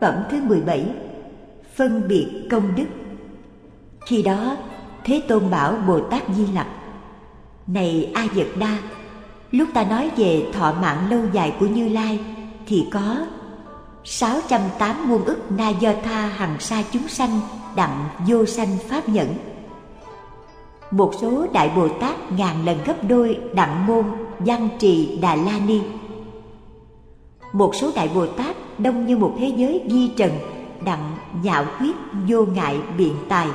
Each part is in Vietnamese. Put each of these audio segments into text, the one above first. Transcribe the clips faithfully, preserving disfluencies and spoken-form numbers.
Phẩm thứ mười bảy. Phân biệt công đức. Khi đó Thế Tôn bảo Bồ Tát Di Lặc: Này A Dật Đa, lúc ta nói về thọ mạng lâu dài của Như Lai thì có sáu trăm tám muôn ức na do tha hằng sa chúng sanh đặng vô sanh pháp nhẫn. Một số Đại Bồ Tát ngàn lần gấp đôi đặng môn văn trì Đà La Ni. Một số Đại Bồ Tát đông như một thế giới vi trần đặng nhạo quyết vô ngại biện tài.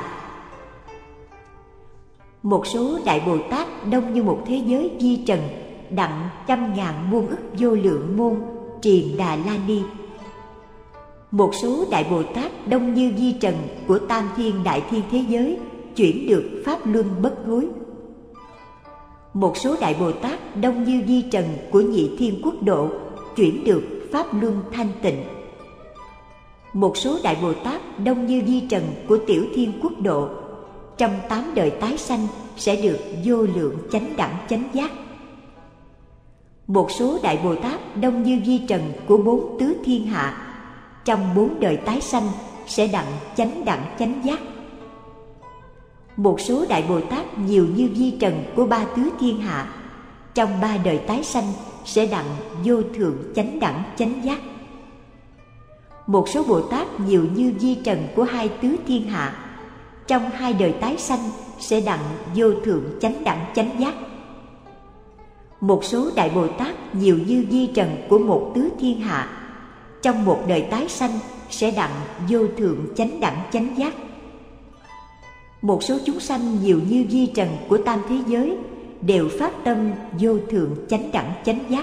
Một số Đại Bồ Tát đông như một thế giới vi trần đặng trăm ngàn muôn ức vô lượng môn triền Đà La Ni. Một số Đại Bồ Tát đông như vi trần của tam thiên đại thiên thế giới chuyển được pháp luân bất hối. Một số Đại Bồ Tát đông như vi trần của nhị thiên quốc độ chuyển được pháp luân thanh tịnh. Một số Đại Bồ Tát đông như vi trần của tiểu thiên quốc độ trong tám đời tái sanh sẽ được vô lượng chánh đẳng chánh giác. Một số Đại Bồ Tát đông như vi trần của bốn tứ thiên hạ trong bốn đời tái sanh sẽ đặng chánh đẳng chánh giác. Một số Đại Bồ Tát nhiều như vi trần của ba tứ thiên hạ trong ba đời tái sanh sẽ đặng vô thượng chánh đẳng chánh giác. Một số Bồ Tát nhiều như vi trần của hai tứ thiên hạ trong hai đời tái sanh sẽ đặng vô thượng chánh đẳng chánh giác. Một số Đại Bồ Tát nhiều như vi trần của một tứ thiên hạ trong một đời tái sanh sẽ đặng vô thượng chánh đẳng chánh giác. Một số chúng sanh nhiều như vi trần của tam thế giới đều phát tâm vô thượng chánh đẳng chánh giác.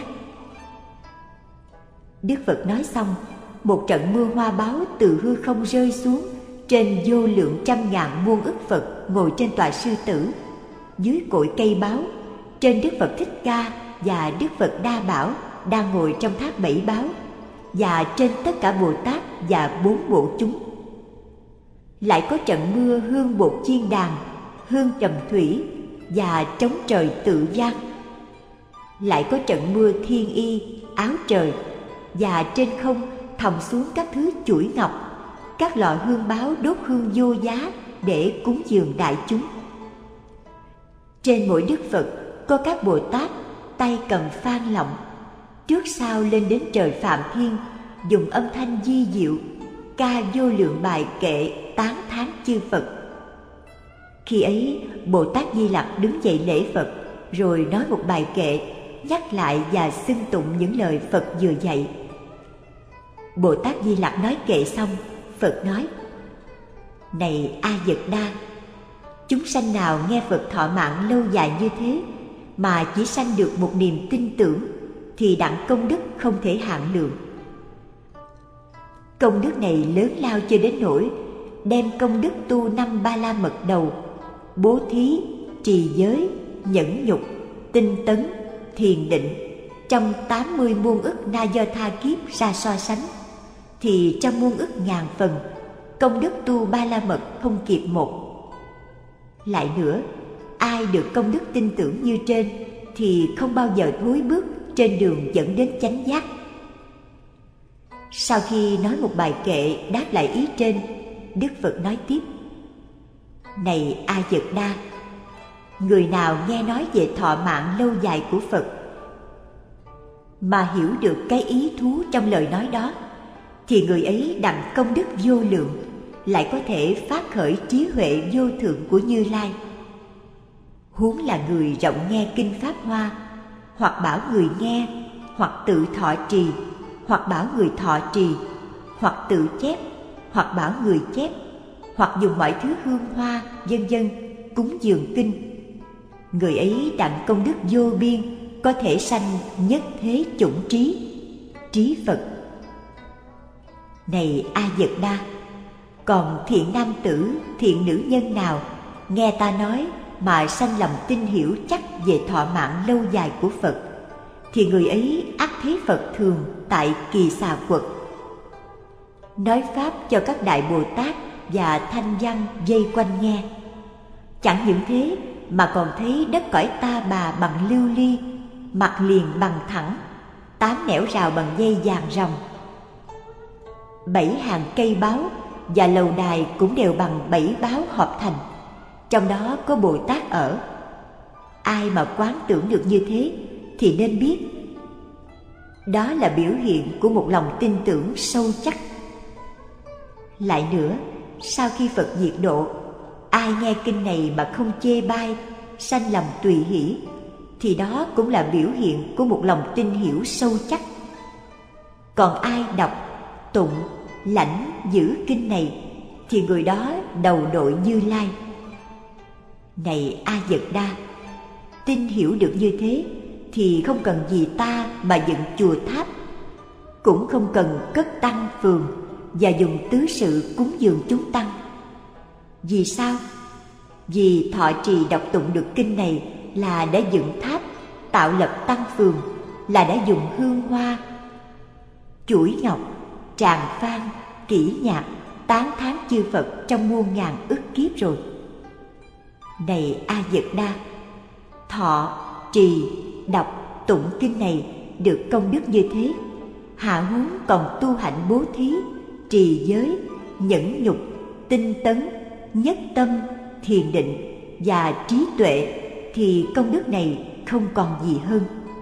Đức Phật nói xong, một trận mưa hoa báo từ hư không rơi xuống trên vô lượng trăm ngàn muôn ức Phật ngồi trên tọa sư tử, dưới cội cây báo, trên Đức Phật Thích Ca và Đức Phật Đa Bảo đang ngồi trong tháp bảy báo, và trên tất cả Bồ Tát và bốn bộ chúng. Lại có trận mưa hương bột chiên đàn, hương trầm thủy và trống trời tự vang. Lại có trận mưa thiên y, áo trời, và trên không thòng xuống các thứ chuỗi ngọc, các lò hương báo đốt hương vô giá để cúng dường đại chúng. Trên mỗi Đức Phật có các Bồ Tát tay cầm phan lọng, trước sau lên đến trời Phạm Thiên, dùng âm thanh di diệu ca vô lượng bài kệ tán thán chư Phật. Khi ấy Bồ Tát Di Lặc đứng dậy lễ Phật, rồi nói một bài kệ, nhắc lại và xưng tụng những lời Phật vừa dạy. Bồ Tát Di Lặc nói kệ xong, Phật nói: Này A Dật Đa, chúng sanh nào nghe Phật thọ mạng lâu dài như thế mà chỉ sanh được một niềm tin tưởng thì đặng công đức không thể hạn lượng. Công đức này lớn lao cho đến nỗi đem công đức tu năm ba la mật đầu, bố thí, trì giới, nhẫn nhục, tinh tấn, thiền định trong tám mươi muôn ức na do tha kiếp ra so sánh, thì trong muôn ức ngàn phần công đức tu ba la mật không kịp một. Lại nữa, ai được công đức tin tưởng như trên thì không bao giờ thối bước trên đường dẫn đến chánh giác. Sau khi nói một bài kệ đáp lại ý trên, Đức Phật nói tiếp: Này A Dật Đa, người nào nghe nói về thọ mạng lâu dài của Phật mà hiểu được cái ý thú trong lời nói đó, thì người ấy đặng công đức vô lượng, lại có thể phát khởi trí huệ vô thượng của Như Lai. Huống là người rộng nghe kinh Pháp Hoa, hoặc bảo người nghe, hoặc tự thọ trì, hoặc bảo người thọ trì, hoặc tự chép, hoặc bảo người chép, hoặc dùng mọi thứ hương hoa, vân vân cúng dường kinh. Người ấy đặng công đức vô biên, có thể sanh nhất thế chủng trí, trí Phật. Này A Dật Đa, còn thiện nam tử, thiện nữ nhân nào nghe ta nói mà sanh lòng tin hiểu chắc về thọ mạng lâu dài của Phật, thì người ấy ắt thấy Phật thường tại Kỳ Xà Quật. Nói pháp cho các đại Bồ Tát và thanh văn vây quanh nghe. Chẳng những thế mà còn thấy đất cõi ta bà bằng lưu ly, mặt liền bằng thẳng, tám nẻo rào bằng dây vàng ròng. Bảy hàng cây báo và lầu đài cũng đều bằng bảy báo hợp thành, trong đó có Bồ Tát ở. Ai mà quán tưởng được như thế thì nên biết đó là biểu hiện của một lòng tin tưởng sâu chắc. Lại nữa, sau khi Phật diệt độ, ai nghe kinh này mà không chê bai, sanh lòng tùy hỷ, thì đó cũng là biểu hiện của một lòng tin hiểu sâu chắc. Còn ai đọc, tụng, lãnh, giữ kinh này thì người đó đầu đội Như Lai. Này A Dật Đa, tin hiểu được như thế thì không cần gì ta mà dựng chùa tháp, cũng không cần cất tăng phường và dùng tứ sự cúng dường chúng tăng. Vì sao? Vì thọ trì đọc tụng được kinh này là đã dựng tháp, tạo lập tăng phường, là đã dùng hương hoa, chuỗi ngọc, tràng phan, kỹ nhạc tán thán chư Phật trong muôn ngàn ức kiếp rồi. Này A Dật Đa, thọ, trì, đọc, tụng kinh này được công đức như thế, hạ huống còn tu hạnh bố thí, trì giới, nhẫn nhục, tinh tấn, nhất tâm, thiền định và trí tuệ thì công đức này không còn gì hơn.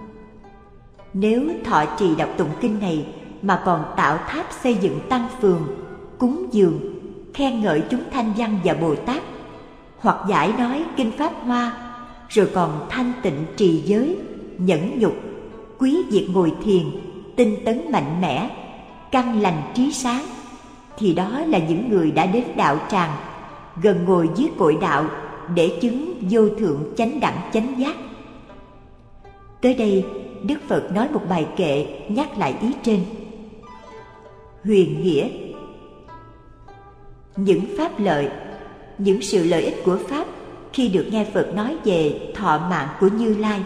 Nếu thọ trì đọc tụng kinh này mà còn tạo tháp xây dựng tăng phường, cúng dường, khen ngợi chúng Thanh Văn và Bồ Tát, hoặc giải nói kinh Pháp Hoa, rồi còn thanh tịnh trì giới, nhẫn nhục, quý việc ngồi thiền, tinh tấn mạnh mẽ, căn lành trí sáng, thì đó là những người đã đến đạo tràng, gần ngồi dưới cội đạo để chứng vô thượng chánh đẳng chánh giác. Tới đây, Đức Phật nói một bài kệ nhắc lại ý trên. Huyền nghĩa: những pháp lợi, những sự lợi ích của Pháp khi được nghe Phật nói về thọ mạng của Như Lai.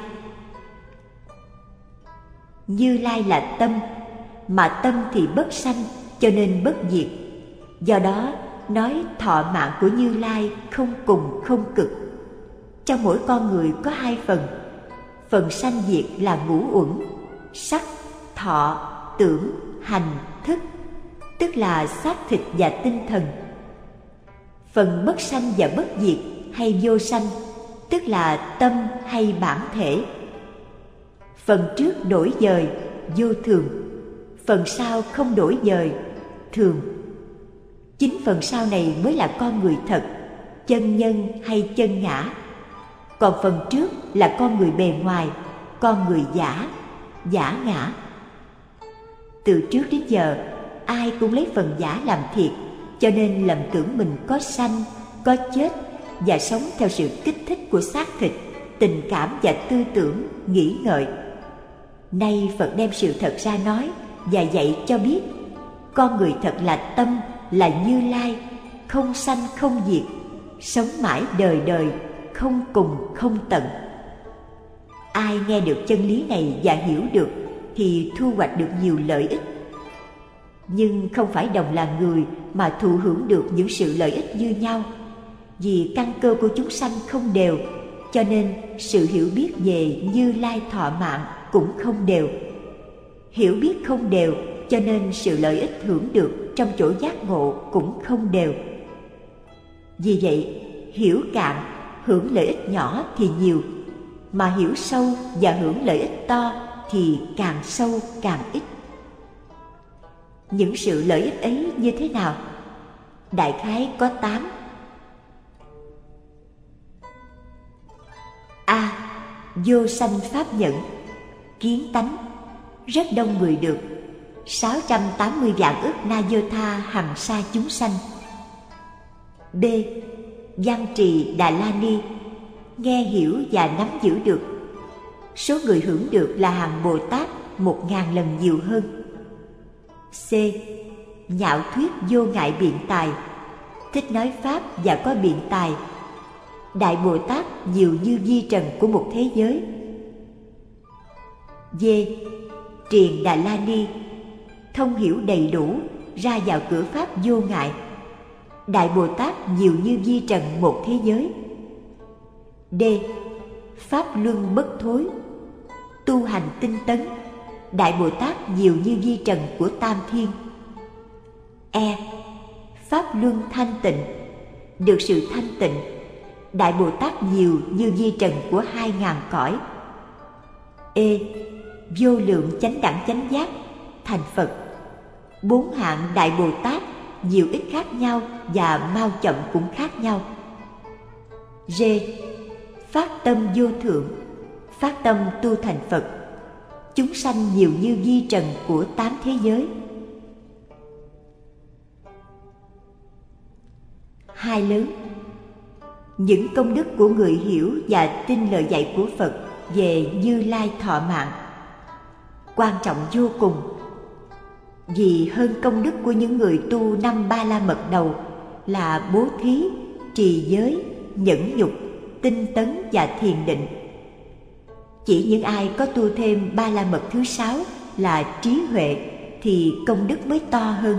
Như Lai là tâm, mà tâm thì bất sanh cho nên bất diệt. Do đó, nói thọ mạng của Như Lai không cùng không cực. Trong mỗi con người có hai phần. Phần sanh diệt là ngũ uẩn, sắc, thọ, tưởng, hành, thức, tức là xác thịt và tinh thần. Phần bất sanh và bất diệt hay vô sanh, tức là tâm hay bản thể. Phần trước đổi dời, vô thường. Phần sau không đổi dời, thường. Chính phần sau này mới là con người thật, chân nhân hay chân ngã. Còn phần trước là con người bề ngoài, con người giả, giả ngã. Từ trước đến giờ, ai cũng lấy phần giả làm thiệt, cho nên lầm tưởng mình có sanh, có chết và sống theo sự kích thích của xác thịt, tình cảm và tư tưởng, nghĩ ngợi. Nay Phật đem sự thật ra nói và dạy cho biết, con người thật là tâm, là Như Lai, không sanh không diệt, sống mãi đời đời, không cùng không tận. Ai nghe được chân lý này và hiểu được thì thu hoạch được nhiều lợi ích. Nhưng không phải đồng là người mà thụ hưởng được những sự lợi ích như nhau. Vì căn cơ của chúng sanh không đều, cho nên sự hiểu biết về Như Lai thọ mạng cũng không đều. Hiểu biết không đều, cho nên sự lợi ích hưởng được trong chỗ giác ngộ cũng không đều. Vì vậy, hiểu cạn, hưởng lợi ích nhỏ thì nhiều, mà hiểu sâu và hưởng lợi ích to thì càng sâu càng ít. Những sự lợi ích ấy như thế nào? Đại khái có tám. A. Vô sanh pháp nhẫn, kiến tánh, rất đông người được, sáu trăm tám mươi vạn ức na dơ tha hằng sa chúng sanh. B. Văn trì Đà La Ni, nghe hiểu và nắm giữ được, số người hưởng được là hàng Bồ Tát một ngàn lần nhiều hơn. C. Nhạo thuyết vô ngại biện tài, thích nói pháp và có biện tài, Đại Bồ Tát nhiều như vi trần của một thế giới. D. Triền Đà La Ni, thông hiểu đầy đủ, ra vào cửa pháp vô ngại, Đại Bồ Tát nhiều như vi trần một thế giới. D. Pháp luân bất thối, tu hành tinh tấn, Đại Bồ Tát nhiều như vi trần của tam thiên. E. Pháp luân thanh tịnh. Được sự thanh tịnh, Đại Bồ Tát nhiều như vi trần của hai ngàn cõi. E. Vô lượng chánh đẳng chánh giác, thành Phật. Bốn hạng Đại Bồ Tát nhiều ít khác nhau và mau chậm cũng khác nhau. G. Phát tâm vô thượng, phát tâm tu thành Phật. Chúng sanh nhiều như vi trần của tám thế giới. Hai lớn. Những công đức của người hiểu và tin lời dạy của Phật về Như Lai thọ mạng quan trọng vô cùng, vì hơn công đức của những người tu năm ba la mật đầu là bố thí, trì giới, nhẫn nhục, tinh tấn và thiền định. Chỉ những ai có tu thêm ba la mật thứ sáu là trí huệ thì công đức mới to hơn.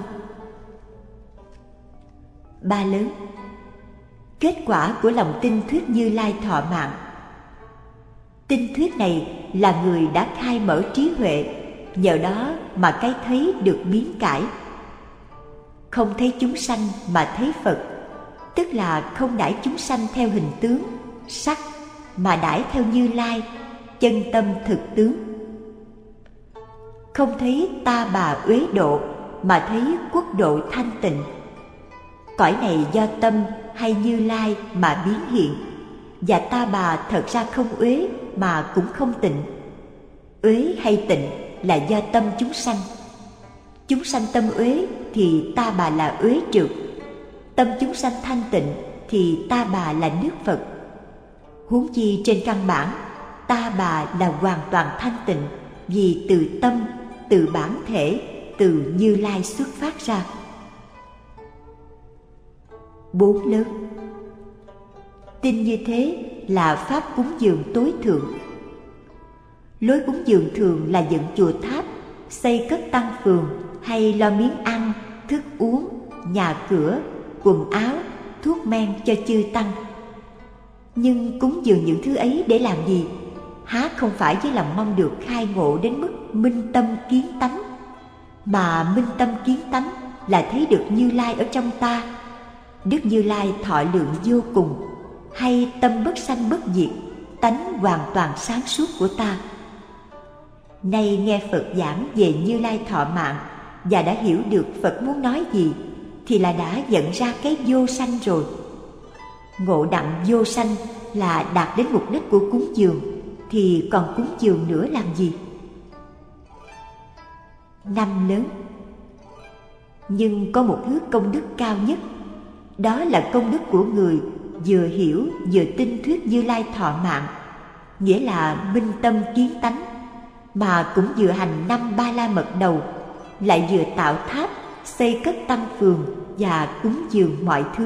Ba lớn. Kết quả của lòng tin thuyết Như Lai thọ mạng. Tin thuyết này là người đã khai mở trí huệ, nhờ đó mà cái thấy được biến cải. Không thấy chúng sanh mà thấy Phật, tức là không đãi chúng sanh theo hình tướng, sắc, mà đãi theo Như Lai, chân tâm thực tướng. Không thấy ta bà uế độ, mà thấy quốc độ thanh tịnh. Cõi này do tâm hay Như Lai mà biến hiện, và ta bà thật ra không uế mà cũng không tịnh. Uế hay tịnh là do tâm chúng sanh. Chúng sanh tâm uế thì ta bà là uế trượt. Tâm chúng sanh thanh tịnh thì ta bà là nước Phật. Huống chi trên căn bản, ta bà là hoàn toàn thanh tịnh, vì từ tâm, từ bản thể, từ Như Lai xuất phát ra. Bốn lớn. Tin như thế là pháp cúng dường tối thượng. Lối cúng dường thường là dựng chùa tháp, xây cất tăng phường, hay lo miếng ăn, thức uống, nhà cửa, quần áo, thuốc men cho chư tăng. Nhưng cúng dường những thứ ấy để làm gì? Há không phải với lòng mong được khai ngộ đến mức minh tâm kiến tánh, mà minh tâm kiến tánh là thấy được Như Lai ở trong ta. Đức Như Lai thọ lượng vô cùng, hay tâm bất sanh bất diệt, tánh hoàn toàn sáng suốt của ta. Nay nghe Phật giảng về Như Lai thọ mạng và đã hiểu được Phật muốn nói gì, thì là đã nhận ra cái vô sanh rồi. Ngộ đặng vô sanh là đạt đến mục đích của cúng dường, thì còn cúng dường nữa làm gì? Năm lớn. Nhưng có một thứ công đức cao nhất, đó là công đức của người vừa hiểu vừa tin thuyết Như Lai thọ mạng, nghĩa là minh tâm kiến tánh, mà cũng vừa hành năm ba la mật đầu, lại vừa tạo tháp, xây cất tăng phường và cúng dường mọi thứ.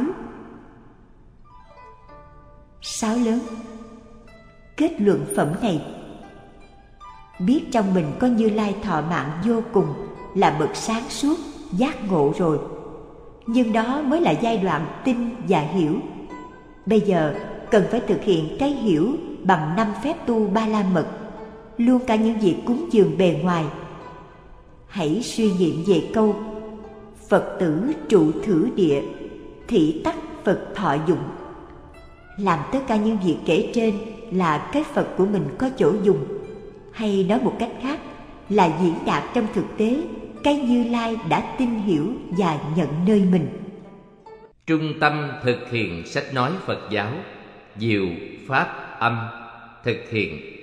Sáu lớn. Kết luận phẩm này. Biết trong mình có Như Lai thọ mạng vô cùng là bậc sáng suốt, giác ngộ rồi. Nhưng đó mới là giai đoạn tin và hiểu. Bây giờ cần phải thực hiện cái hiểu bằng năm phép tu ba la mật, luôn cả những việc cúng dường bề ngoài. Hãy suy nghiệm về câu Phật tử trụ thử địa, thị tắc Phật thọ dụng. Làm tất cả những việc kể trên là cái Phật của mình có chỗ dùng, hay nói một cách khác là diễn đạt trong thực tế cái Như Lai đã tin hiểu và nhận nơi mình. Trung tâm thực hiện sách nói Phật giáo, Diệu Pháp Âm, thực hiện